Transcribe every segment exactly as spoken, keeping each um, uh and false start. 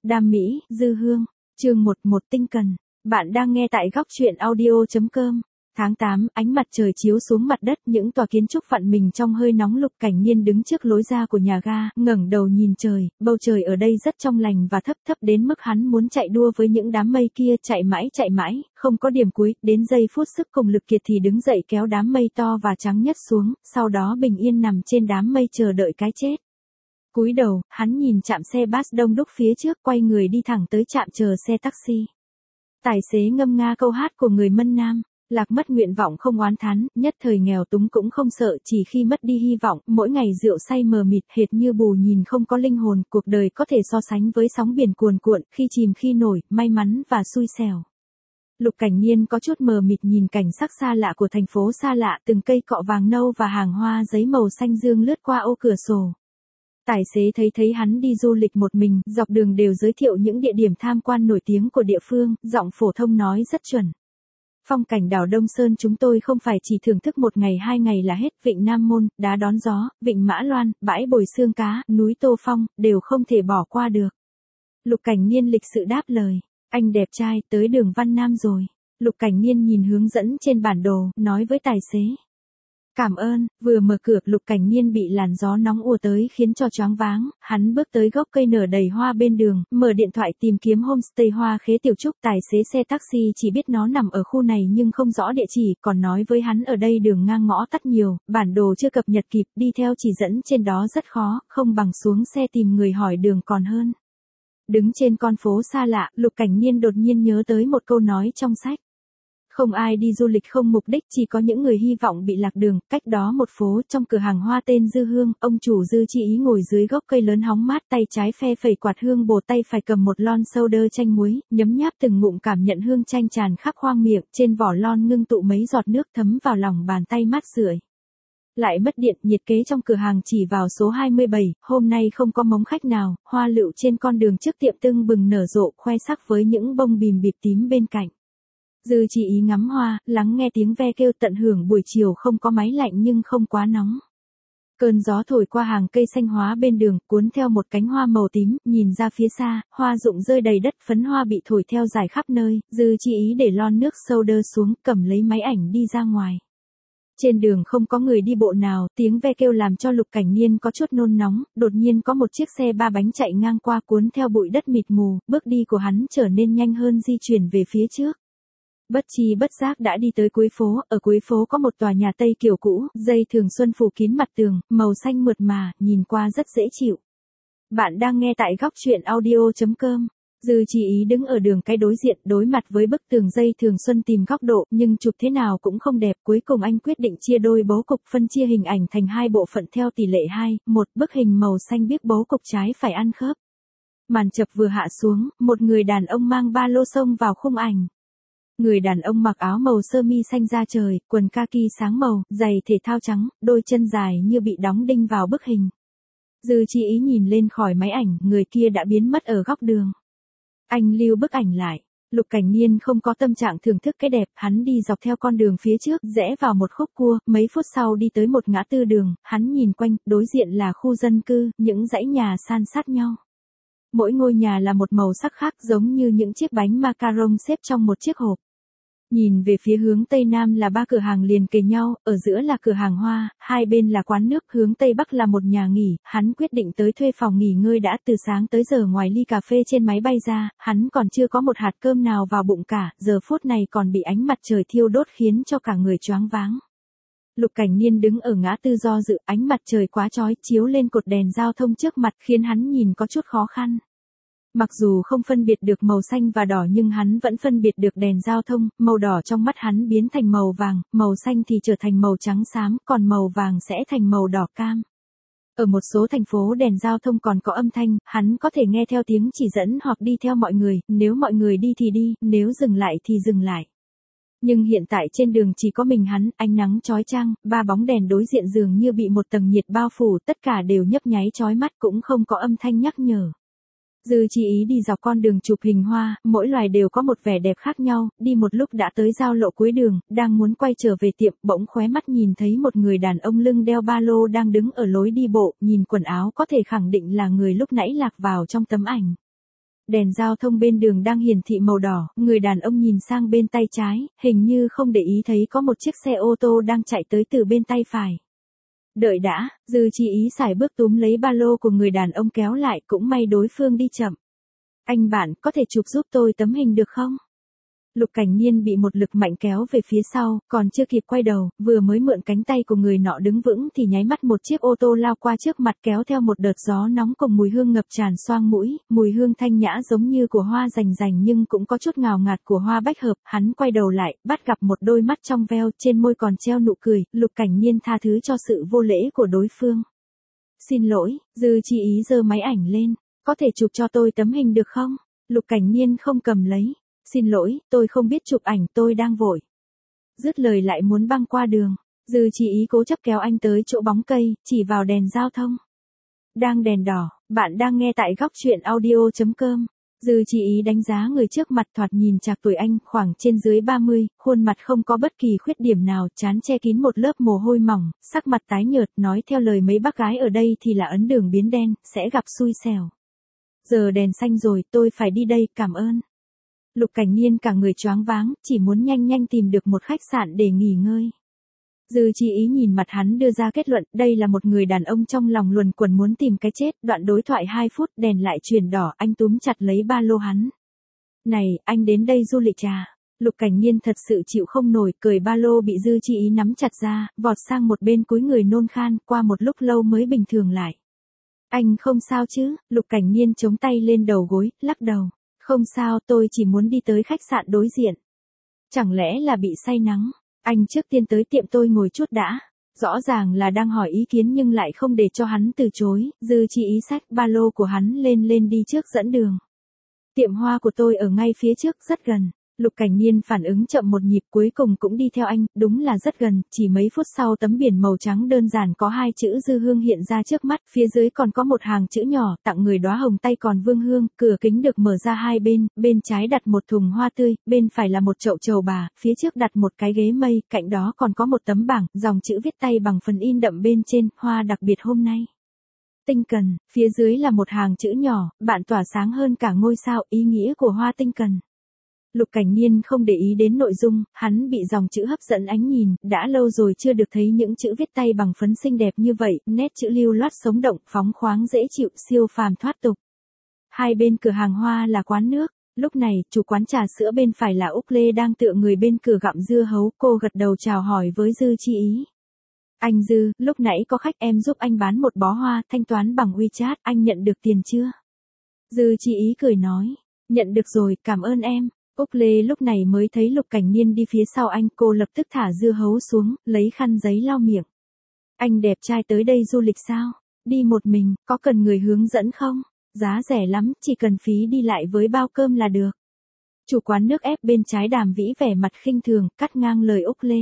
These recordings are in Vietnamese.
Đam mỹ, dư hương. Chương một một tinh cần. Bạn đang nghe tại góc truyện audio chấm com. Tháng tám, ánh mặt trời chiếu xuống mặt đất, những tòa kiến trúc vặn mình trong hơi nóng. Lục Cảnh Niên đứng trước lối ra của nhà ga, ngẩng đầu nhìn trời, bầu trời ở đây rất trong lành và thấp thấp đến mức hắn muốn chạy đua với những đám mây kia, chạy mãi chạy mãi, không có điểm cuối, đến giây phút sức cùng lực kiệt thì đứng dậy kéo đám mây to và trắng nhất xuống, sau đó bình yên nằm trên đám mây chờ đợi cái chết. Cúi đầu, hắn nhìn trạm xe bus đông đúc phía trước, quay người đi thẳng tới trạm chờ xe taxi. Tài xế ngâm nga câu hát của người Mân Nam. Lạc mất nguyện vọng không oán thán, nhất thời nghèo túng cũng không sợ, chỉ khi mất đi hy vọng, mỗi ngày rượu say mờ mịt, hệt như bù nhìn không có linh hồn, cuộc đời có thể so sánh với sóng biển cuồn cuộn, khi chìm khi nổi, may mắn và xui xẻo. Lục Cảnh Niên có chút mờ mịt nhìn cảnh sắc xa lạ của thành phố xa lạ, từng cây cọ vàng nâu và hàng hoa giấy màu xanh dương lướt qua ô cửa sổ. Tài xế thấy thấy hắn đi du lịch một mình, dọc đường đều giới thiệu những địa điểm tham quan nổi tiếng của địa phương, giọng phổ thông nói rất chuẩn. Phong cảnh đảo Đông Sơn chúng tôi không phải chỉ thưởng thức một ngày hai ngày là hết, vịnh Nam Môn, đá đón gió, vịnh Mã Loan, bãi bồi xương cá, núi Tô Phong, đều không thể bỏ qua được. Lục Cảnh Niên lịch sự đáp lời, anh đẹp trai, tới đường Văn Nam rồi. Lục Cảnh Niên nhìn hướng dẫn trên bản đồ, nói với tài xế. Cảm ơn. Vừa mở cửa, Lục Cảnh Niên bị làn gió nóng ùa tới khiến cho choáng váng, hắn bước tới gốc cây nở đầy hoa bên đường, mở điện thoại tìm kiếm homestay Hoa Khế Tiểu Trúc. Tài xế xe taxi chỉ biết nó nằm ở khu này nhưng không rõ địa chỉ, còn nói với hắn ở đây đường ngang ngõ tắt nhiều, bản đồ chưa cập nhật kịp, đi theo chỉ dẫn trên đó rất khó, không bằng xuống xe tìm người hỏi đường còn hơn. Đứng trên con phố xa lạ, Lục Cảnh Niên đột nhiên nhớ tới một câu nói trong sách. Không ai đi du lịch không mục đích, chỉ có những người hy vọng bị lạc đường. Cách đó một phố, trong cửa hàng hoa tên Dư Hương, ông chủ Dư Chi Ý ngồi dưới gốc cây lớn hóng mát, tay trái phe phẩy quạt hương bồ, tay phải cầm một lon soda chanh muối, nhấm nháp từng ngụm cảm nhận hương chanh tràn khắp khoang miệng, trên vỏ lon ngưng tụ mấy giọt nước thấm vào lòng bàn tay mát rượi. Lại mất điện, nhiệt kế trong cửa hàng chỉ vào số hai mươi bảy, hôm nay không có mống khách nào, hoa lựu trên con đường trước tiệm tưng bừng nở rộ, khoe sắc với những bông bìm bịp tím bên cạnh. Dư Chi Ý ngắm hoa, lắng nghe tiếng ve kêu, tận hưởng buổi chiều không có máy lạnh nhưng không quá nóng. Cơn gió thổi qua hàng cây xanh hóa bên đường, cuốn theo một cánh hoa màu tím, nhìn ra phía xa, hoa rụng rơi đầy đất, phấn hoa bị thổi theo dài khắp nơi. Dư Chi Ý để lon nước soda xuống, cầm lấy máy ảnh đi ra ngoài. Trên đường không có người đi bộ nào, tiếng ve kêu làm cho Lục Cảnh Niên có chút nôn nóng, đột nhiên có một chiếc xe ba bánh chạy ngang qua, cuốn theo bụi đất mịt mù, bước đi của hắn trở nên nhanh hơn, di chuyển về phía trước. Bất chi bất giác đã đi tới cuối phố, ở cuối phố có một tòa nhà Tây kiểu cũ, dây thường xuân phủ kín mặt tường, màu xanh mượt mà, nhìn qua rất dễ chịu. Bạn đang nghe tại góc truyện audio chấm com. Dư Chi Ý đứng ở đường cái đối diện, đối mặt với bức tường dây thường xuân tìm góc độ, nhưng chụp thế nào cũng không đẹp, cuối cùng anh quyết định chia đôi bố cục, phân chia hình ảnh thành hai bộ phận theo tỷ lệ hai, một bức hình màu xanh biếc bố cục trái phải ăn khớp. Màn chập vừa hạ xuống, một người đàn ông mang ba lô xông vào khung ảnh. Người đàn ông mặc áo màu sơ mi xanh da trời, quần kaki sáng màu, giày thể thao trắng, đôi chân dài như bị đóng đinh vào bức hình. Dư Chi Ý nhìn lên khỏi máy ảnh, người kia đã biến mất ở góc đường. Anh lưu bức ảnh lại. Lục Cảnh Niên không có tâm trạng thưởng thức cái đẹp, hắn đi dọc theo con đường phía trước, rẽ vào một khúc cua, mấy phút sau đi tới một ngã tư đường, hắn nhìn quanh, đối diện là khu dân cư, những dãy nhà san sát nhau. Mỗi ngôi nhà là một màu sắc khác, giống như những chiếc bánh macaron xếp trong một chiếc hộp. Nhìn về phía hướng Tây Nam là ba cửa hàng liền kề nhau, ở giữa là cửa hàng hoa, hai bên là quán nước, hướng Tây Bắc là một nhà nghỉ, hắn quyết định tới thuê phòng nghỉ ngơi đã, từ sáng tới giờ ngoài ly cà phê trên máy bay ra, hắn còn chưa có một hạt cơm nào vào bụng cả, giờ phút này còn bị ánh mặt trời thiêu đốt khiến cho cả người choáng váng. Lục Cảnh Niên đứng ở ngã tư do dự, ánh mặt trời quá chói, chiếu lên cột đèn giao thông trước mặt khiến hắn nhìn có chút khó khăn. Mặc dù không phân biệt được màu xanh và đỏ nhưng hắn vẫn phân biệt được đèn giao thông, màu đỏ trong mắt hắn biến thành màu vàng, màu xanh thì trở thành màu trắng xám, còn màu vàng sẽ thành màu đỏ cam. Ở một số thành phố đèn giao thông còn có âm thanh, hắn có thể nghe theo tiếng chỉ dẫn hoặc đi theo mọi người, nếu mọi người đi thì đi, nếu dừng lại thì dừng lại. Nhưng hiện tại trên đường chỉ có mình hắn, ánh nắng chói chang, ba bóng đèn đối diện dường như bị một tầng nhiệt bao phủ, tất cả đều nhấp nháy chói mắt, cũng không có âm thanh nhắc nhở. Dư Chi Ý đi dọc con đường chụp hình hoa, mỗi loài đều có một vẻ đẹp khác nhau, đi một lúc đã tới giao lộ cuối đường, đang muốn quay trở về tiệm, bỗng khóe mắt nhìn thấy một người đàn ông lưng đeo ba lô đang đứng ở lối đi bộ, nhìn quần áo có thể khẳng định là người lúc nãy lạc vào trong tấm ảnh. Đèn giao thông bên đường đang hiển thị màu đỏ, người đàn ông nhìn sang bên tay trái, hình như không để ý thấy có một chiếc xe ô tô đang chạy tới từ bên tay phải. Đợi đã, Dư Chi Ý sải bước túm lấy ba lô của người đàn ông kéo lại, cũng may đối phương đi chậm. Anh bạn, có thể chụp giúp tôi tấm hình được không? Lục Cảnh Niên bị một lực mạnh kéo về phía sau, còn chưa kịp quay đầu, vừa mới mượn cánh tay của người nọ đứng vững thì nháy mắt một chiếc ô tô lao qua trước mặt kéo theo một đợt gió nóng cùng mùi hương ngập tràn xoang mũi, mùi hương thanh nhã giống như của hoa rành rành nhưng cũng có chút ngào ngạt của hoa bách hợp. Hắn quay đầu lại, bắt gặp một đôi mắt trong veo, trên môi còn treo nụ cười. Lục Cảnh Niên tha thứ cho sự vô lễ của đối phương. Xin lỗi, Dư Chi Ý giơ máy ảnh lên, có thể chụp cho tôi tấm hình được không? Lục Cảnh Niên không cầm lấy. Xin lỗi, tôi không biết chụp ảnh, tôi đang vội. Dứt lời lại muốn băng qua đường. Dư Chi Ý cố chấp kéo anh tới chỗ bóng cây, chỉ vào đèn giao thông. Đang đèn đỏ, bạn đang nghe tại góc truyện audio.com. Dư Chi Ý đánh giá người trước mặt, thoạt nhìn trạc tuổi anh, khoảng trên dưới ba mươi, khuôn mặt không có bất kỳ khuyết điểm nào, trán che kín một lớp mồ hôi mỏng, sắc mặt tái nhợt, nói theo lời mấy bác gái ở đây thì là ấn đường biến đen, sẽ gặp xui xẻo. Giờ đèn xanh rồi, tôi phải đi đây, cảm ơn. Lục Cảnh Niên cả người choáng váng, chỉ muốn nhanh nhanh tìm được một khách sạn để nghỉ ngơi. Dư Chi Ý nhìn mặt hắn đưa ra kết luận, đây là một người đàn ông trong lòng luẩn quẩn muốn tìm cái chết. Đoạn đối thoại hai phút, đèn lại chuyển đỏ, anh túm chặt lấy ba lô hắn. Này, anh đến đây du lịch à? Lục Cảnh Niên thật sự chịu không nổi, cởi ba lô bị Dư Chi Ý nắm chặt ra, vọt sang một bên cúi người nôn khan, qua một lúc lâu mới bình thường lại. Anh không sao chứ? Lục Cảnh Niên chống tay lên đầu gối, lắc đầu. Không sao, tôi chỉ muốn đi tới khách sạn đối diện. Chẳng lẽ là bị say nắng? Anh trước tiên tới tiệm tôi ngồi chút đã. Rõ ràng là đang hỏi ý kiến nhưng lại không để cho hắn từ chối. Dư Chi Ý xách ba lô của hắn lên lên đi trước dẫn đường. Tiệm hoa của tôi ở ngay phía trước, rất gần. Lục Cảnh Niên phản ứng chậm một nhịp, cuối cùng cũng đi theo anh, đúng là rất gần. Chỉ mấy phút sau, tấm biển màu trắng đơn giản có hai chữ Dư Hương hiện ra trước mắt, phía dưới còn có một hàng chữ nhỏ, tặng người đóa hồng tay còn vương hương. Cửa kính được mở ra hai bên, bên trái đặt một thùng hoa tươi, bên phải là một chậu trầu bà, phía trước đặt một cái ghế mây, cạnh đó còn có một tấm bảng, dòng chữ viết tay bằng phần in đậm bên trên, hoa đặc biệt hôm nay. Tinh cần, phía dưới là một hàng chữ nhỏ, bạn tỏa sáng hơn cả ngôi sao, ý nghĩa của hoa tinh cần. Lục Cảnh Niên không để ý đến nội dung, hắn bị dòng chữ hấp dẫn ánh nhìn, đã lâu rồi chưa được thấy những chữ viết tay bằng phấn xinh đẹp như vậy, nét chữ lưu loát sống động, phóng khoáng dễ chịu, siêu phàm thoát tục. Hai bên cửa hàng hoa là quán nước, lúc này, chủ quán trà sữa bên phải là Úc Lê đang tựa người bên cửa gặm dưa hấu, cô gật đầu chào hỏi với Dư Chi Ý. Anh Dư, lúc nãy có khách, em giúp anh bán một bó hoa, thanh toán bằng WeChat, anh nhận được tiền chưa? Dư Chi Ý cười nói, nhận được rồi, cảm ơn em. Úc Lê lúc này mới thấy Lục Cảnh Niên đi phía sau anh, cô lập tức thả dưa hấu xuống, lấy khăn giấy lau miệng. Anh đẹp trai tới đây du lịch sao? Đi một mình, có cần người hướng dẫn không? Giá rẻ lắm, chỉ cần phí đi lại với bao cơm là được. Chủ quán nước ép bên trái Đàm Vĩ vẻ mặt khinh thường, cắt ngang lời Úc Lê.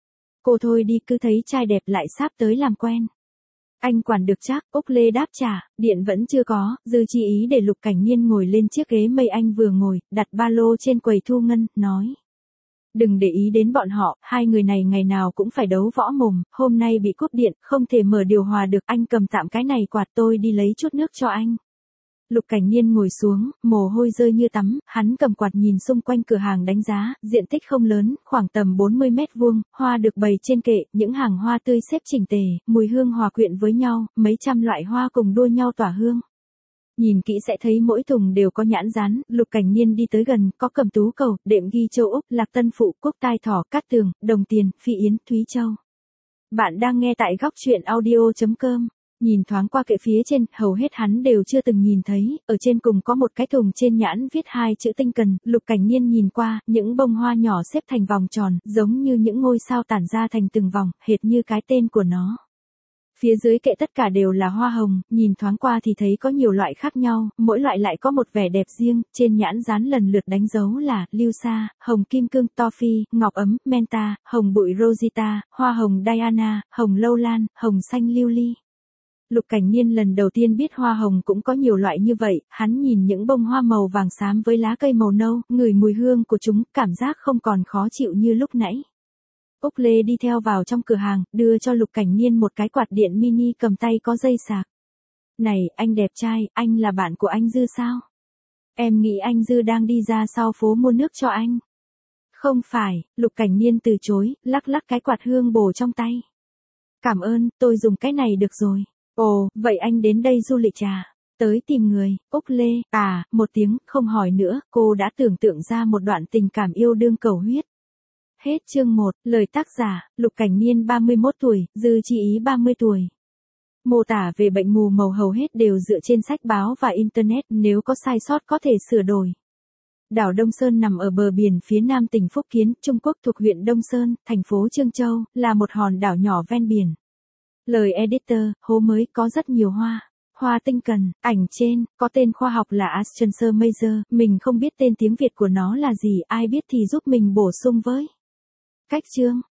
Cô thôi đi, cứ thấy trai đẹp lại sắp tới làm quen. Anh quản được chắc, Úc Lê đáp trả, điện vẫn chưa có. Dư Chi Ý để Lục Cảnh Niên ngồi lên chiếc ghế mây anh vừa ngồi, đặt ba lô trên quầy thu ngân, nói. Đừng để ý đến bọn họ, hai người này ngày nào cũng phải đấu võ mồm, hôm nay bị cúp điện, không thể mở điều hòa được, anh cầm tạm cái này quạt, tôi đi lấy chút nước cho anh. Lục Cảnh Niên ngồi xuống, mồ hôi rơi như tắm, hắn cầm quạt nhìn xung quanh cửa hàng đánh giá, diện tích không lớn, khoảng tầm bốn mươi mét vuông, hoa được bày trên kệ, những hàng hoa tươi xếp chỉnh tề, mùi hương hòa quyện với nhau, mấy trăm loại hoa cùng đua nhau tỏa hương. Nhìn kỹ sẽ thấy mỗi thùng đều có nhãn dán. Lục Cảnh Niên đi tới gần, có Cẩm Tú Cầu, đệm ghi Châu Úc, Lạc Tân Phụ, Cúc Tai Thỏ, Cát Tường, Đồng Tiền, Phi Yến, Thúy Châu. Bạn đang nghe tại góc truyện audio.com. Nhìn thoáng qua kệ phía trên, hầu hết hắn đều chưa từng nhìn thấy, ở trên cùng có một cái thùng trên nhãn viết hai chữ tinh cần. Lục Cảnh Niên nhìn qua, những bông hoa nhỏ xếp thành vòng tròn, giống như những ngôi sao tản ra thành từng vòng, hệt như cái tên của nó. Phía dưới kệ tất cả đều là hoa hồng, nhìn thoáng qua thì thấy có nhiều loại khác nhau, mỗi loại lại có một vẻ đẹp riêng, trên nhãn dán lần lượt đánh dấu là, lưu sa, hồng kim cương, toffee, ngọc ấm, menta, hồng bụi rosita, hoa hồng Diana, hồng lâu lan, hồng xanh lưu ly. Lục Cảnh Niên lần đầu tiên biết hoa hồng cũng có nhiều loại như vậy, hắn nhìn những bông hoa màu vàng xám với lá cây màu nâu, ngửi mùi hương của chúng, cảm giác không còn khó chịu như lúc nãy. Úc Lê đi theo vào trong cửa hàng, đưa cho Lục Cảnh Niên một cái quạt điện mini cầm tay có dây sạc. Này, anh đẹp trai, anh là bạn của anh Dư sao? Em nghĩ anh Dư đang đi ra sau phố mua nước cho anh. Không phải, Lục Cảnh Niên từ chối, lắc lắc cái quạt hương bồ trong tay. Cảm ơn, tôi dùng cái này được rồi. Ồ, vậy anh đến đây du lịch à? Tới tìm người, Úc Lê, à, một tiếng, không hỏi nữa, cô đã tưởng tượng ra một đoạn tình cảm yêu đương cầu huyết. Hết chương một, lời tác giả, Lục Cảnh Niên ba mươi mốt tuổi, Dư Chi Ý ba mươi tuổi. Mô tả về bệnh mù màu hầu hết đều dựa trên sách báo và Internet, nếu có sai sót có thể sửa đổi. Đảo Đông Sơn nằm ở bờ biển phía nam tỉnh Phúc Kiến, Trung Quốc thuộc huyện Đông Sơn, thành phố Chương Châu, là một hòn đảo nhỏ ven biển. Lời editor, hố mới có rất nhiều hoa. Hoa tinh cần, ảnh trên, có tên khoa học là Astracer major, mình không biết tên tiếng Việt của nó là gì, ai biết thì giúp mình bổ sung với. Cách chương.